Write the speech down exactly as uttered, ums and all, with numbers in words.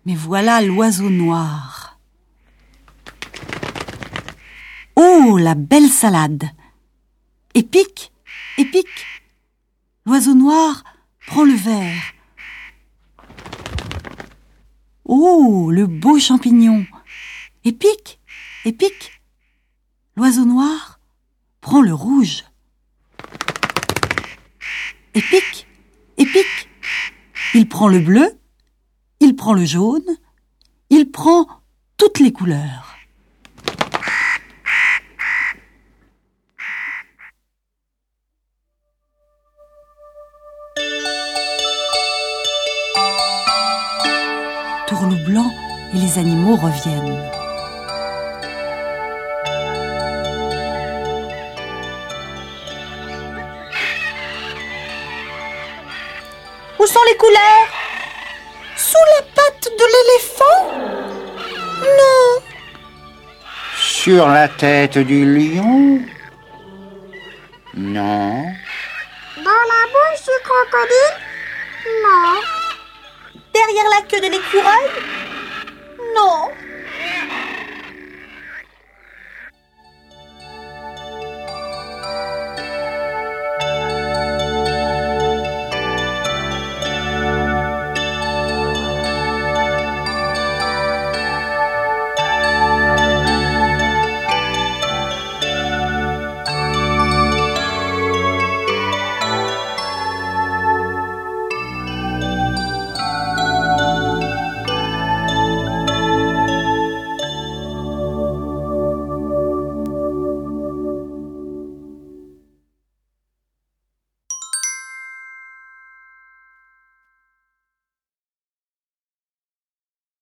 Mais voilà l'oiseau noir. Oh, la belle salade! Épique, épique. L'oiseau noir prend le verre. Oh, le beau champignon! Épique, épique. L'oiseau noir prend le rouge. Épique, épique. Il prend le bleu, il prend le jaune, il prend toutes les couleurs. Tourne blanc et les animaux reviennent. Où sont les couleurs? Sous la patte de l'éléphant? Non. Sur la tête du lion? Non. Dans la bouche du crocodile? Non. Derrière la queue de l'écureuil? Non.